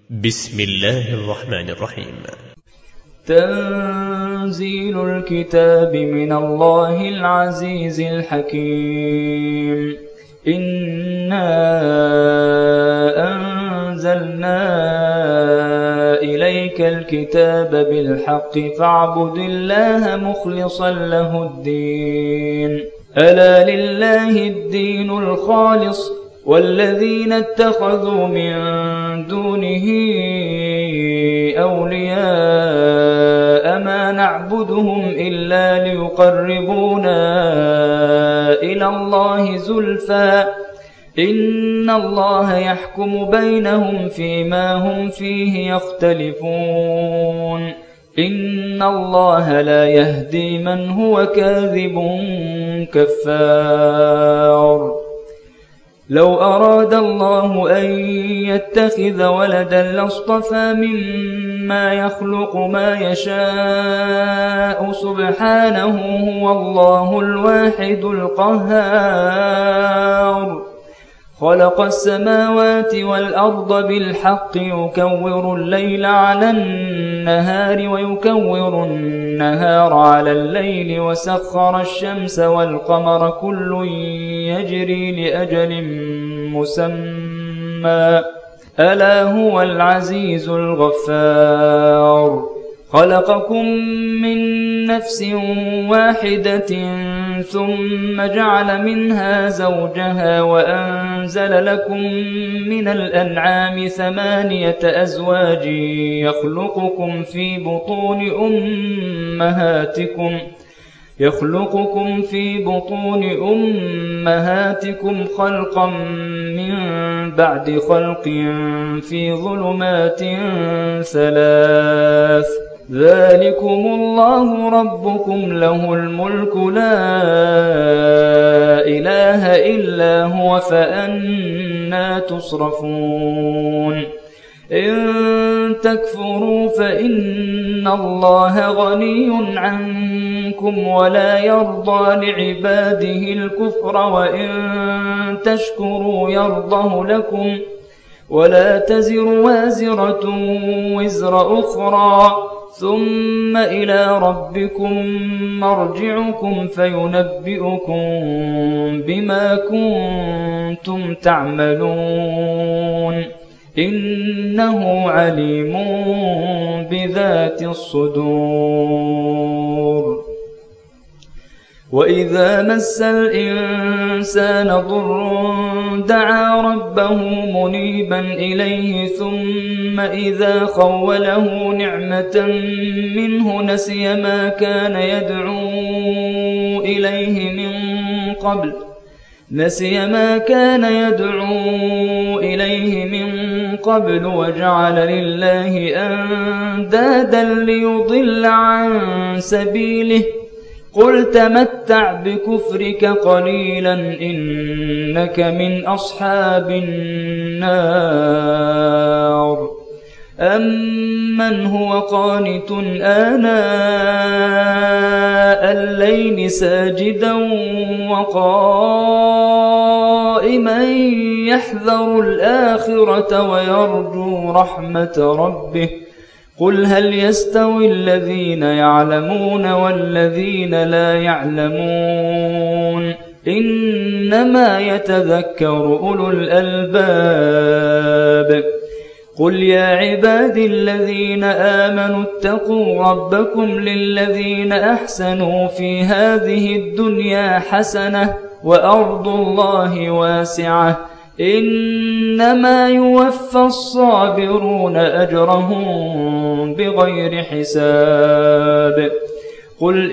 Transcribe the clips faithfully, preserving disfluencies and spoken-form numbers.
بسم الله الرحمن الرحيم. تنزيل الكتاب من الله العزيز الحكيم. إنا أنزلنا إليك الكتاب بالحق فاعبد الله مخلصا له الدين. ألا لله الدين الخالص والذين اتخذوا من دونه أولياء ما نعبدهم إلا ليقربونا إلى الله زلفى إن الله يحكم بينهم فيما هم فيه يختلفون. إن الله لا يهدي من هو كاذب كفار. لو أراد الله أن يتخذ ولدا لاصطفى مما يخلق ما يشاء سبحانه هو الله الواحد القهار. خلق السماوات والأرض بالحق يكور الليل على النهار ويكور النهار على الليل وسخر الشمس والقمر كل يجري لأجل مسمى ألا هو العزيز الغفار. خلقكم من نفس واحدة ثم جعل منها زوجها وأنزل لكم من الأنعام ثمانية أزواج يخلقكم في بطون أمهاتكم يخلقكم في بطون أمهاتكم خلقا من بعد خلق في ظلمات ثلاث ذلكم الله ربكم له الملك لا إله إلا هو فأنى تصرفون. إن تكفروا فإن الله غني عنكم ولا يرضى لعباده الكفر وإن تشكروا يرضه لكم ولا تزر وازرة وزر أخرى ثم إلى ربكم مرجعكم فينبئكم بما كنتم تعملون. إنه عليم بذات الصدور. وإذا مس الإنسان ضر دعا ربه منيبا إليه ثم إذا خوله نعمة منه نسي ما كان يدعو إليه من قبل نسي ما كان يدعو إليه من قبل وجعل لله أندادا ليضل عن سبيله قل تمتع بكفرك قليلا إنك من أصحاب النار. أمن هو قانت آناء الليل ساجدا وقائما يحذر الآخرة ويرجو رحمة ربه قل هل يستوي الذين يعلمون والذين لا يعلمون إنما يتذكر أولو الألباب. قل يا عبادي الذين آمنوا اتقوا ربكم للذين أحسنوا في هذه الدنيا حسنة وأرض الله واسعة إنما يوفى الصابرون أجرهم بغير حساب. قل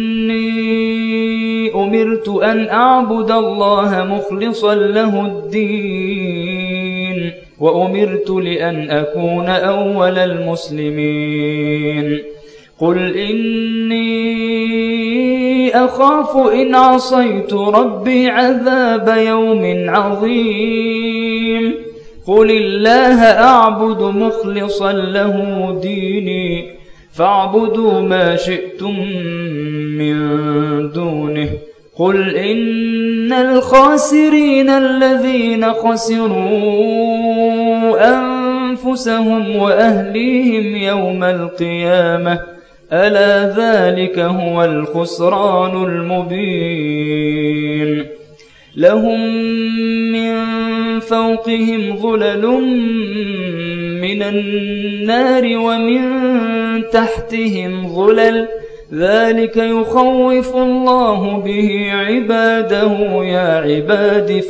إني أمرت أن أعبد الله مخلصا له الدين وأمرت لأن أكون أول المسلمين. قل إني أخاف إن عصيت ربي عذاب يوم عظيم. قل الله أعبد مخلصا له ديني فاعبدوا ما شئتم من دونه. قل إن الخاسرين الذين خسروا أنفسهم أنفسهم وأهليهم يوم القيامة ألا ذلك هو الخسران المبين لهم من فوقهم ظلل من النار ومن تحتهم ظلل ذلك يخوف الله به عباده يا عباد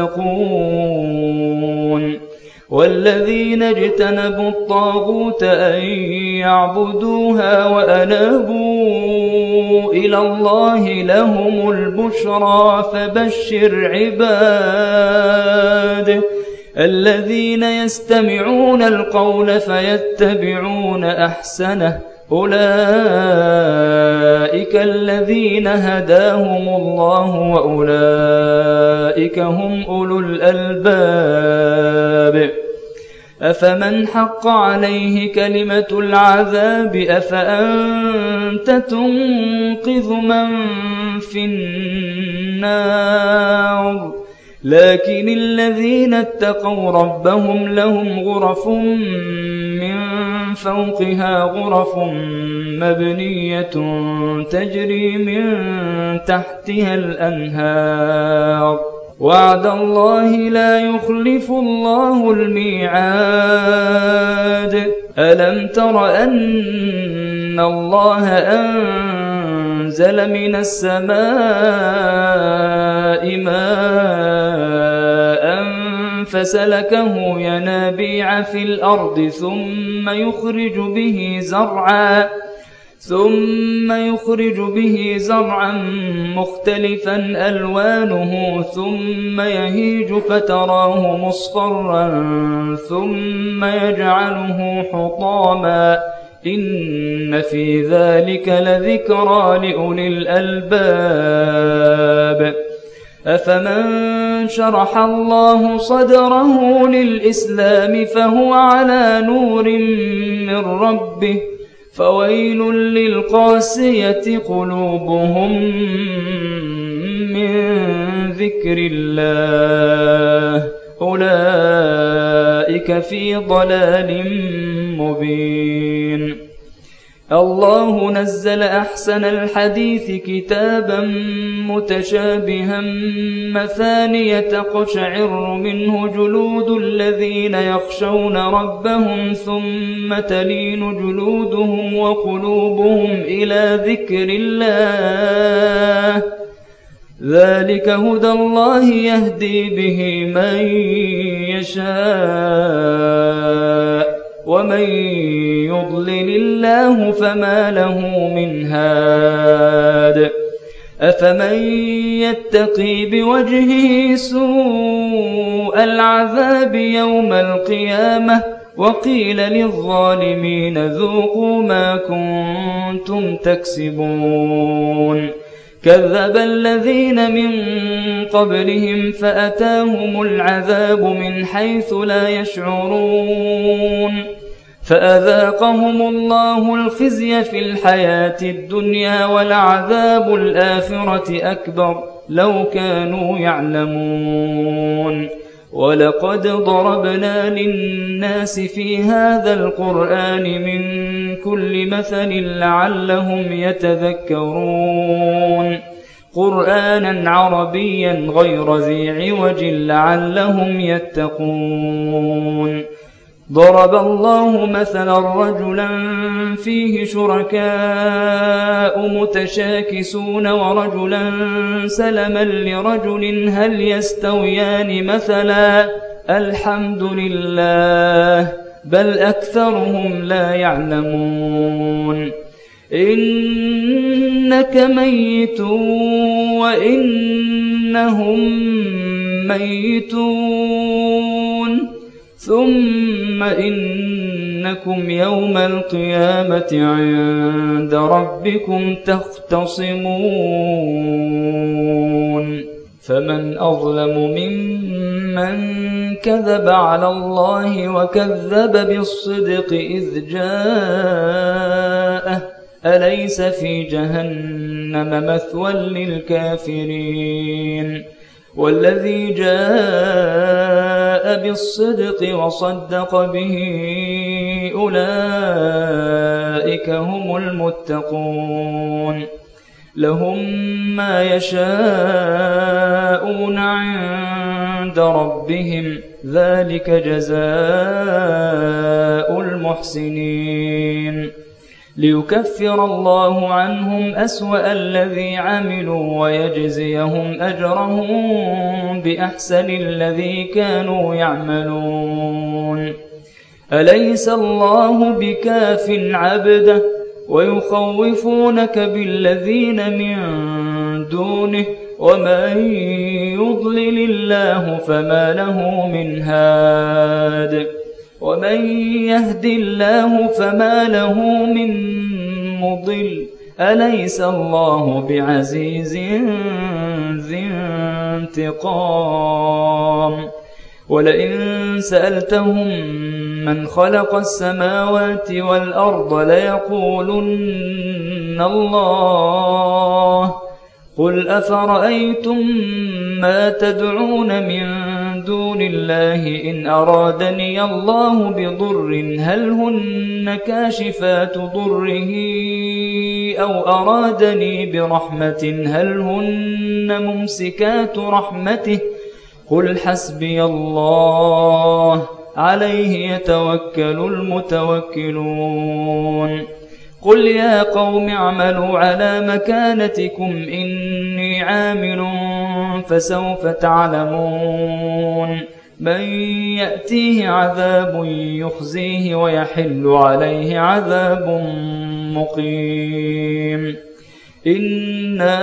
فاتقون والذين اجتنبوا الطاغوت أن يعبدوها وأنابوا إلى الله لهم البشرى فبشر عباد الذين يستمعون القول فيتبعون أحسنه أولئك الذين هداهم الله وأولئك هم أولو الألباب أفمن حق عليه كلمة العذاب أفأنت تنقذ من في النار لكن الذين اتقوا ربهم لهم غرف من فوقها غرف مبنية تجري من تحتها الأنهار وعد الله لا يخلف الله الميعاد ألم تر أن الله أنزل من السماء ماء فسلكه ينابيع في الأرض ثم يخرج به زرعا ثم يخرج به زرعا مختلفا ألوانه ثم يهيج فتراه مصفرا ثم يجعله حطاما إن في ذلك لذكرى لأولي الألباب أفمن شرح الله صدره للإسلام فهو على نور من ربه فويل للقاسية قلوبهم من ذكر الله أولئك في ضلال مبين الله نزل أحسن الحديث كتابا متشابها مثانية تقشعر منه جلود الذين يخشون ربهم ثم تلين جلودهم وقلوبهم إلى ذكر الله ذلك هدى الله يهدي به من يشاء ومن يضلل الله فما له من هاد أفمن يتقي بوجهه سوء العذاب يوم القيامة وقيل للظالمين ذوقوا ما كنتم تكسبون كذب الذين من قبلهم فأتاهم العذاب من حيث لا يشعرون فأذاقهم الله الخزي في الحياة الدنيا ولعذاب الآخرة أكبر لو كانوا يعلمون ولقد ضربنا للناس في هذا القرآن من كل مثل لعلهم يتذكرون قرآنا عربيا غير ذي عوج لعلهم يتقون ضرب الله مثلا رجلا فيه شركاء متشاكسون ورجلا سلما لرجل هل يستويان مثلا الحمد لله بل أكثرهم لا يعلمون إنك ميت وإنهم ميتون ثم إنكم يوم القيامة عند ربكم تختصمون فمن أظلم ممن كذب على الله وكذب بالصدق إذ جاءه أليس في جهنم مثوى للكافرين والذي جاء بالصدق وصدق به أولئك هم المتقون لهم ما يشاءون عند ربهم ذلك جزاء المحسنين ليكفر الله عنهم أسوأ الذي عملوا ويجزيهم أجرهم بأحسن الذي كانوا يعملون أليس الله بكاف عبده ويخوفونك بالذين من دونه ومن يضلل الله فما له من هاد ومن يهد الله فما له من مضل أليس الله بعزيز ذي انتقام ولئن سألتهم من خلق السماوات والأرض ليقولن الله قل أفرأيتم ما تدعون من دون الله إن أرادني الله بضر هل هن كاشفات ضره أو أرادني برحمة هل هن ممسكات رحمته قل حسبي الله عليه يتوكل المتوكلون قل يا قوم اعملوا على مكانتكم إني عامل فسوف تعلمون من يأتيه عذاب يخزيه ويحل عليه عذاب مقيم إنا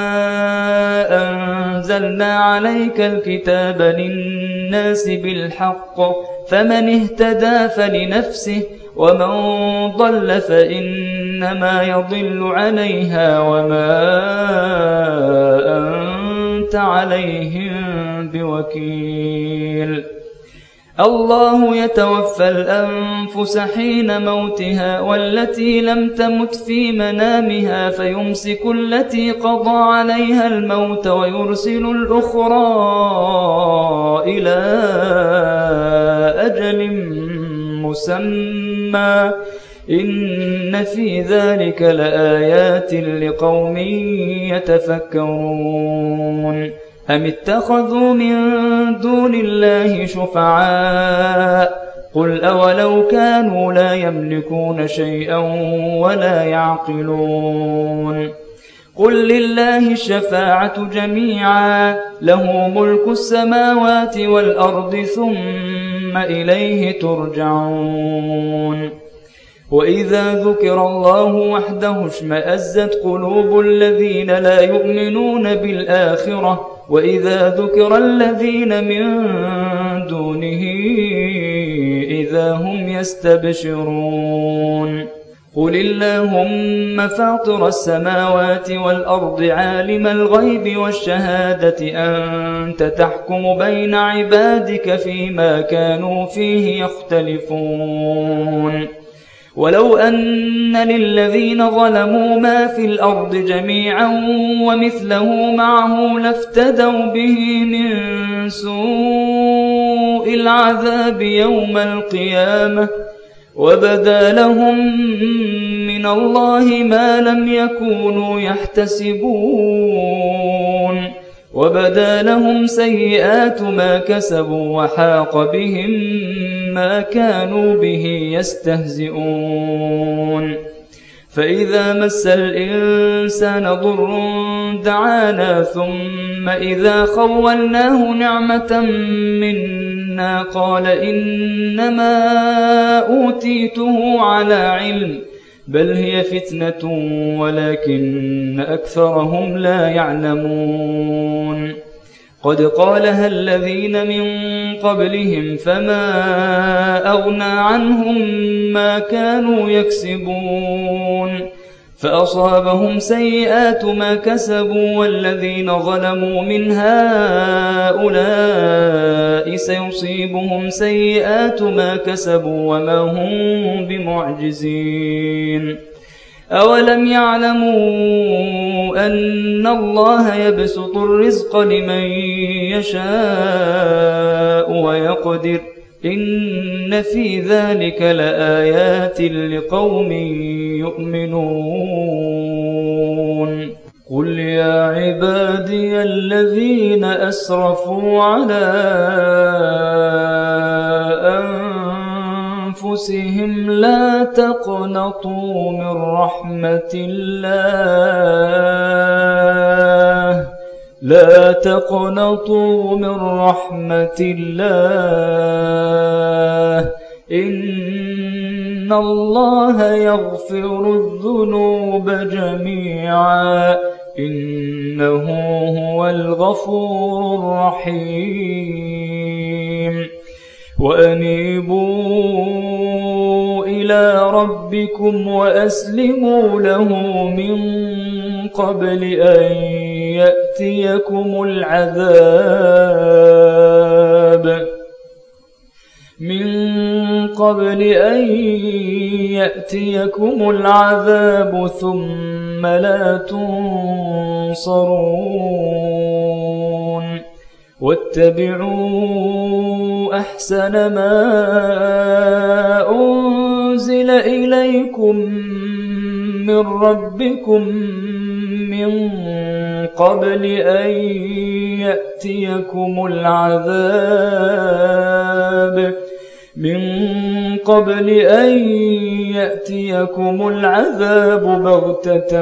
أنزلنا عليك الكتاب للناس بالحق فمن اهتدى فلنفسه ومن ضل فإنما يضل عليها وما أنت عليهم بوكيل الله يتوفى الأنفس حين موتها والتي لم تمت في منامها فيمسك التي قضى عليها الموت ويرسل الأخرى إلى أجل مسمى إن في ذلك لآيات لقوم يتفكرون أم اتخذوا من دون الله شفعاء قل أولو كانوا لا يملكون شيئا ولا يعقلون قل لله الشفاعة جميعا له ملك السماوات والأرض ثم إليه ترجعون وإذا ذكر الله وحده اشمأزت قلوب الذين لا يؤمنون بالآخرة وإذا ذكر الذين من دونه إذا هم يستبشرون قل اللهم فاطر السماوات والأرض عالم الغيب والشهادة أنت تحكم بين عبادك فيما كانوا فيه يختلفون ولو أن للذين ظلموا ما في الأرض جميعا ومثله معه لافتدوا به من سوء العذاب يوم القيامة وبدا لهم من الله ما لم يكونوا يحتسبون وبدا لهم سيئات ما كسبوا وحاق بهم ما كانوا به يستهزئون فإذا مس الإنسان ضر دعانا ثم إذا خولناه نعمة منا قال إنما أوتيته على علم بل هي فتنة ولكن أكثرهم لا يعلمون قد قالها الذين من قبلهم فما أغنى عنهم ما كانوا يكسبون فأصابهم سيئات ما كسبوا والذين ظلموا من هؤلاء سيصيبهم سيئات ما كسبوا وما هم بمعجزين أولم يعلموا أن الله يبسط الرزق لمن يشاء ويقدر إن في ذلك لآيات لقوم يؤمنون قل يا عبادي الذين أسرفوا على أنفسهم لا تقنطوا من رحمة الله لا تقنطوا من رحمة الله إن الله يغفر الذنوب جميعا إنه هو الغفور الرحيم وأنيبوا إلى ربكم وأسلموا له من قبل أن يأتيكم العذاب من قبل أن يأتيكم العذاب ثم لا تنصرون واتبعوا أحسن ما أنزل إليكم من ربكم من قبل أن يأتيكم العذاب من قبل أن يأتيكم العذاب بغتة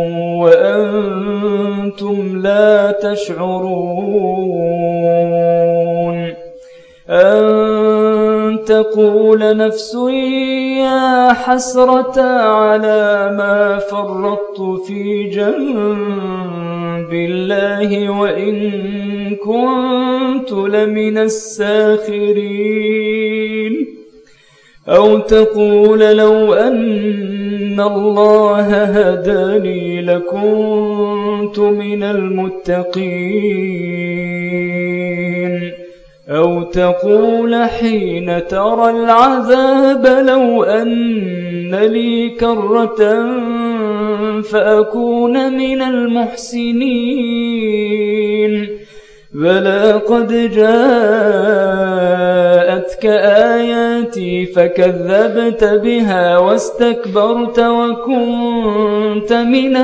وأنتم لا تشعرون أن تقول نفس يا حسرة على ما فرطت في جنب الله وإن كنت لمن الساخرين أو تقول لو أن الله هداني لكنت من المتقين أو تقول حين ترى العذاب لو أن لي كرة فأكون من المحسنين بلى قد جاءتك آياتي فكذبت بها واستكبرت وكنت من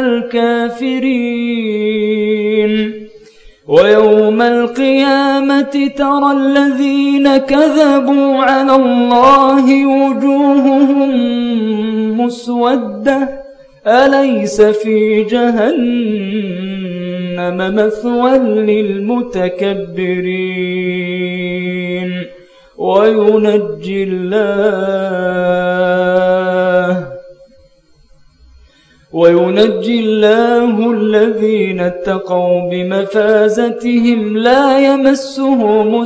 الكافرين ويوم القيامة ترى الذين كذبوا على الله وجوههم مسودة أليس في جهنم مثوى للمتكبرين وينجي الله وينجي الله الذين اتقوا بمفازتهم لا يمسهم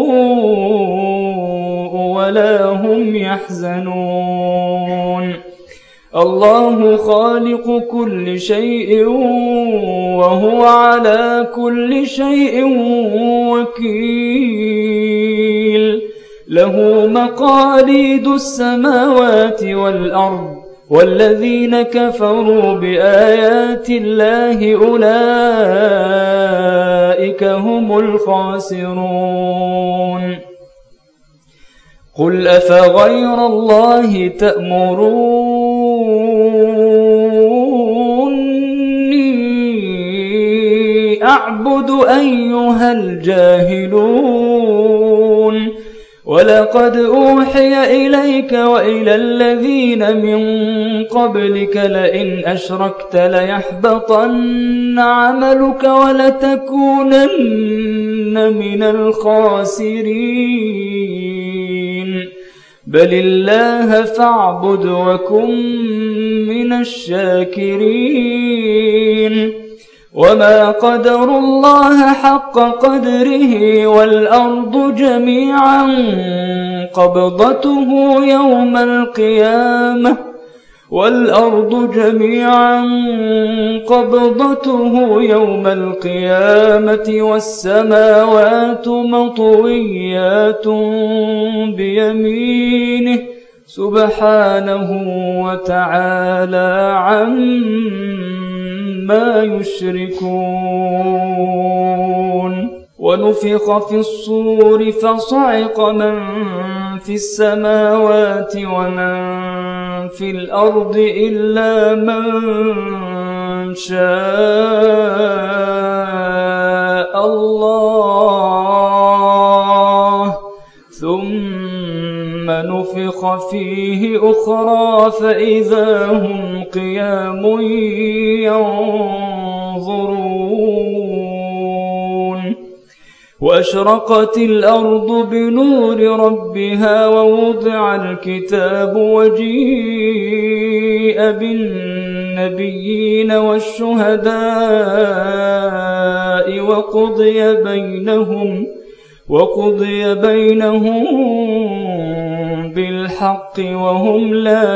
السوء ولا هم يحزنون الله خالق كل شيء وهو على كل شيء وكيل له مقاليد السماوات والأرض والذين كفروا بآيات الله أولئك هم الخاسرون قل أفغير الله تأمروني أعبد أيها الجاهلون ولقد أوحي إليك وإلى الذين من قبلك لئن أشركت ليحبطن عملك ولتكونن من الخاسرين بل الله فاعبد وكن من الشاكرين وما قدروا الله حق قدره والأرض جميعا قبضته يوم القيامة والأرض جميعا قبضته يوم القيامة والسماوات مطويات بيمينه سبحانه وتعالى عما يشركون ونفخ في الصور فصعق من في السماوات ومن في الأرض إلا من شاء الله ثم نفخ فيه أخرى فإذا هم قيام ينظرون وأشرقت الأرض بنور ربها ووضع الكتاب وجيء بالنبيين والشهداء وقضي بينهم وقضي بينهم بالحق وهم لا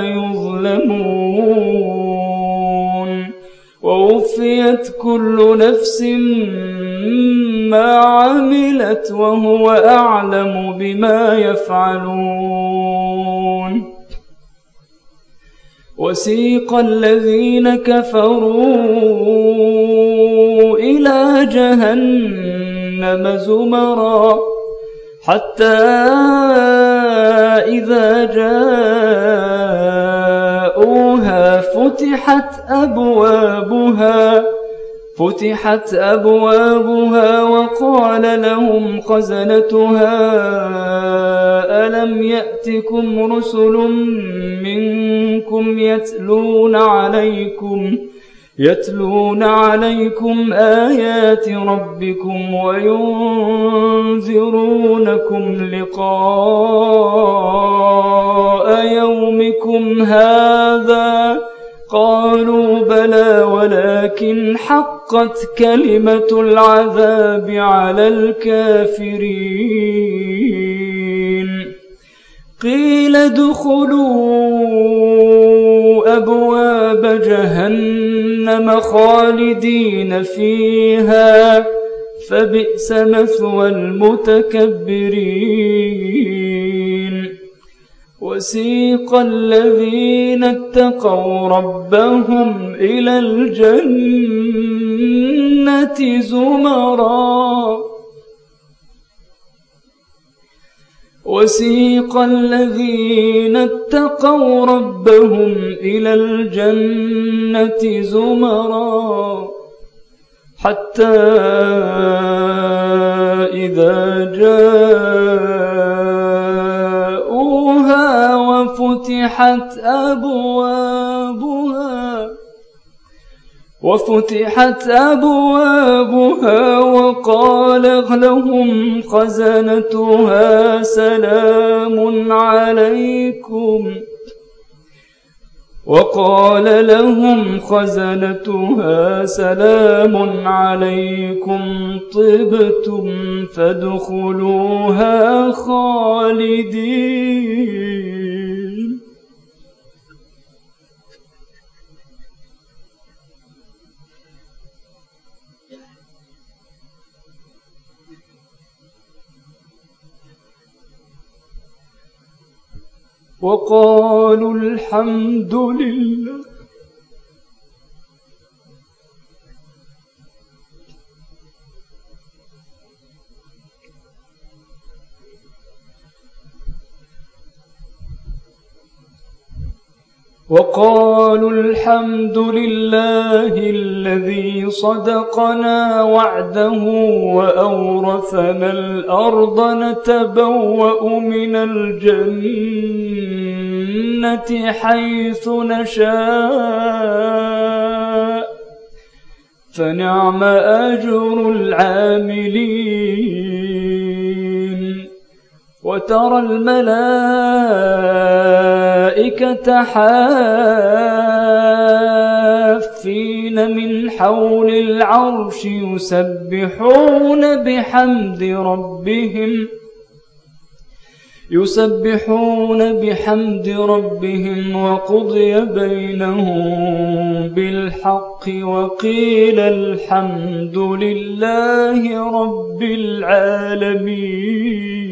يظلمون ووفيت كل نفس ما عملت وهو أعلم بما يفعلون وسيق الذين كفروا إلى جهنم زمرا حتى إذا جاءوها فتحت أبوابها فتحت أبوابها وقال لهم خزنتها ألم يأتكم رسل منكم يتلون عليكم يتلون عليكم آيات ربكم وينذرونكم لقاء يومكم هذا قالوا بلى ولكن حقت كلمة العذاب على الكافرين قيل ادخلوا أبواب جهنم خالدين فيها فبئس مثوى المتكبرين وسيق الذين اتقوا ربهم إلى الجنة زمرا وسيق الذين اتقوا ربهم إلى الجنة زمرا حتى إذا جاءوها وفتحت أبوابها وفتحت أبوابها وقال لهم خزنتها سلام عليكم وقال لهم خزنتها سلام عليكم طبتم فادخلوها خالدين وقالوا الحمد لله وقالوا الحمد لله الذي صدقنا وعده وأورثنا الأرض نتبوأ من الجنة حيث نشاء فنعم أجر العاملين وترى الملائكة حافين من حول العرش يسبحون بحمد ربهم يسبحون بحمد ربهم وقضي بينهم بالحق وقيل الحمد لله رب العالمين